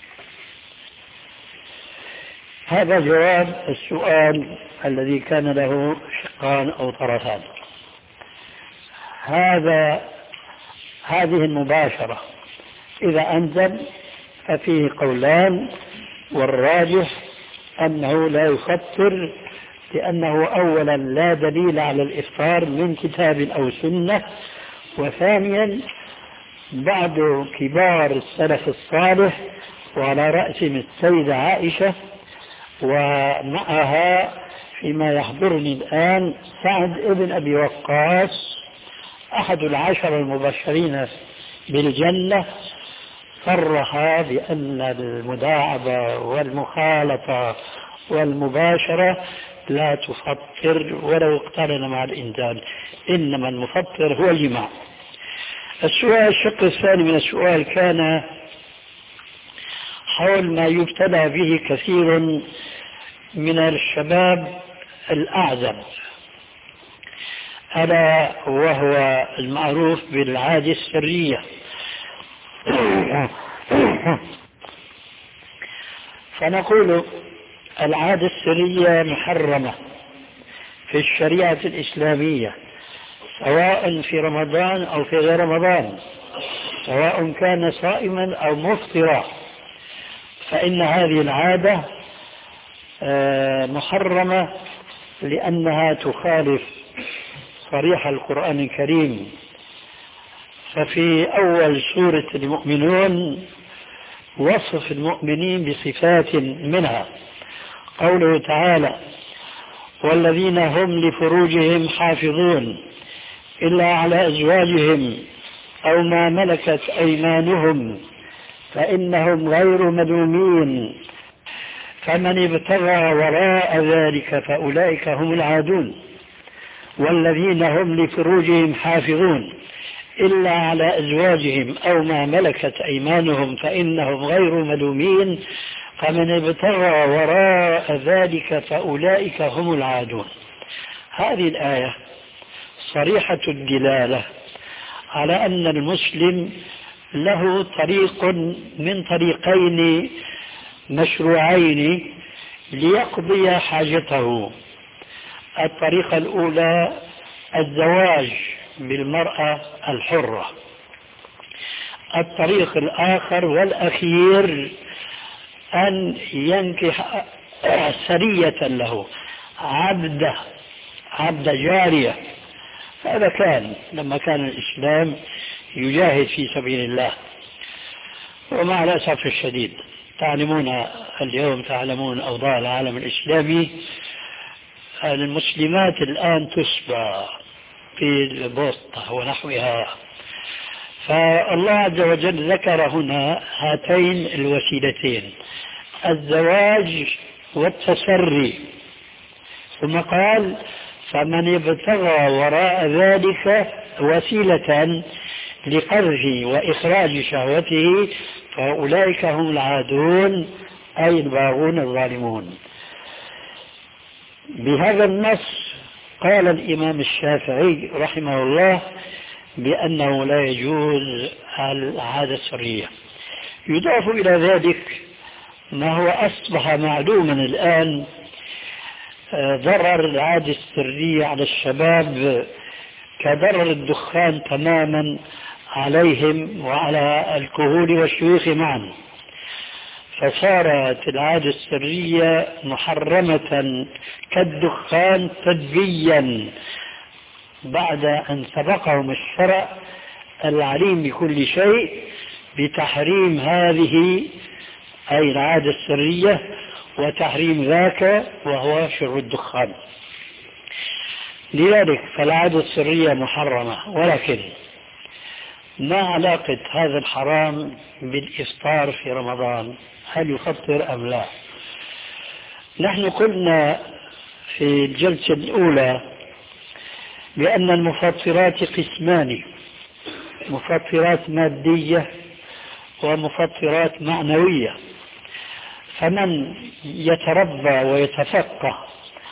هذا جواب السؤال الذي كان له شقان أو طرفان. هذا هذه المباشرة إذا أنزل ففيه قولان، والراجح أنه لا يفطر، لأنه أولا لا دليل على الإفطار من كتاب أو سنة، وثانيا بعض كبار السلف الصالح وعلى رأسهم السيدة عائشة، ومعها فيما يحضرني الآن سعد ابن أبي وقاص أحد العشر المبشرين بالجنة، صرح بأن المداعبة والمخالطة والمباشرة لا تفطر ولو اقترن مع الإنزال، إنما المفطر هو الجماع. السؤال الشق الثاني من السؤال كان حول ما يبتلى به كثير من الشباب الأعزب، ألا وهو المعروف بالعادة السرية. فنقول العادة السرية محرمة في الشريعة الإسلامية، سواء في رمضان أو في غير رمضان، سواء كان صائما أو مفطرا، فإن هذه العادة محرمة لأنها تخالف صريح القرآن الكريم. ففي أول سورة المؤمنون وصف المؤمنين بصفات منها قوله تعالى: والذين هم لفروجهم حافظون إلا على أزواجهم أو ما ملكت أيمانهم فإنهم غير ملومين فمن ابتغى وراء ذلك فأولئك هم العادون. والذين هم لفروجهم حافظون إلا على أزواجهم أو ما ملكت أيمانهم فإنهم غير ملومين فمن ابتغى وراء ذلك فأولئك هم العادون. هذه الآية صريحة الدلالة على أن المسلم له طريق من طريقين مشروعين ليقضي حاجته. الطريقة الأولى الزواج بالمرأة الحرة، الطريق الآخر والأخير أن ينكح سرية له عبد عبد جارية. هذا كان لما كان الإسلام يجاهد في سبيل الله. ومع الأسف الشديد تعلمون اليوم تعلمون أوضاع العالم الإسلامي، المسلمات الآن تسبى في البوسطة ونحوها. فالله عز وجل ذكر هنا هاتين الوسيلتين، الزواج والتسري، ثم قال: فمن ابتغى وراء ذلك وسيلة لقذف وإخراج شهوته فأولئك هم العادون، أي الباغون الظالمون. بهذا النص قال الإمام الشافعي رحمه الله بأنه لا يجوز العادة السرية. يضاف إلى ذلك ما هو أصبح معلوما الآن، ضرر العادة السرية على الشباب كضرر الدخان تماما عليهم وعلى الكهول والشيوخ معا. فصارت العادة السرية محرمة كالدخان تدبيا بعد أن سبقهم الشرع العليم بكل شيء بتحريم هذه أي العادة السرية وتحريم ذاك وهو شرب الدخان. لذلك فالعادة السرية محرمة، ولكن ما علاقة هذا الحرام بالإفطار في رمضان؟ هل يفطر أم لا؟ نحن قلنا في الجلسة الأولى بأن المفطرات قسمان: مفطرات مادية ومفطرات معنوية. فمن يتربى ويتفقه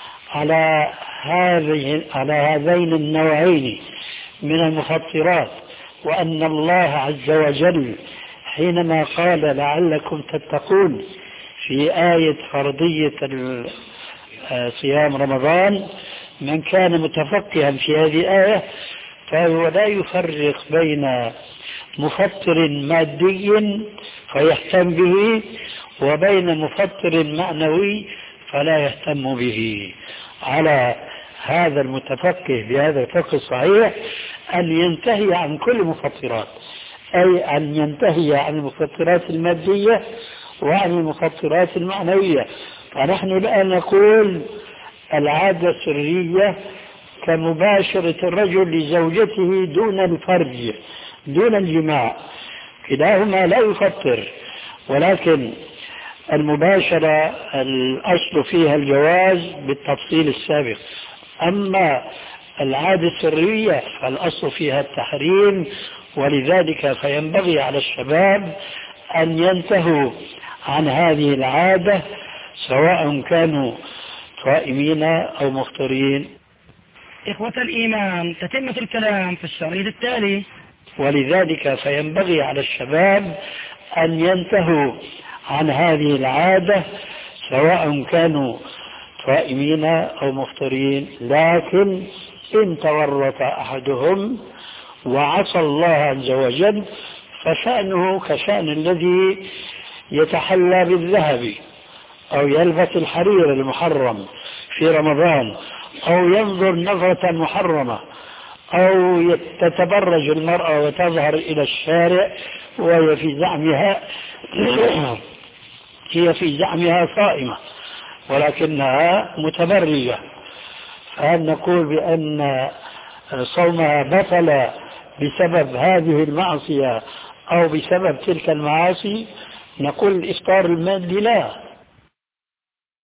على هذه على هذين النوعين من المفطرات وأن الله عز وجل حينما قال لعلكم تتقون في آية فرضية صيام رمضان، من كان متفقها في هذه الآية فهو لا يفرق بين مفطر مادي فيهتم به وبين مفطر معنوي فلا يهتم به. على هذا المتفقه بهذا الفقه الصحيح أن ينتهي عن كل المفطرات، أي أن ينتهي عن المفطرات المادية وعن المفطرات المعنوية. فنحن الآن نقول العادة السرية كمباشرة الرجل لزوجته دون الفرج دون الجماع، كلاهما لا يفطر، ولكن المباشرة الأصل فيها الجواز بالتفصيل السابق. أما العادة السرية فالأصل فيها التحريم، ولذلك فينبغي على الشباب أن ينتهوا عن هذه العادة سواء كانوا صائمين أو مفطرين. إخوة الإيمان، تتمة الكلام في الشريط التالي. ولذلك فينبغي على الشباب أن ينتهوا عن هذه العادة سواء كانوا صائمين أو مفطرين، لكن إن تورط أحدهم وعصى الله عز وجل فشأنه كشأن الذي يتحلى بالذهب أو يلبس الحرير المحرم في رمضان أو ينظر نظرة محرمة أو تتبرج المرأة وتظهر إلى الشارع وهي في زعمها هي في زعمها صائمة ولكنها متبرجة، فهل نقول بأن صومها بطل بسبب هذه المعصية أو بسبب تلك المعاصي؟ نقول الإفطار المادي لا،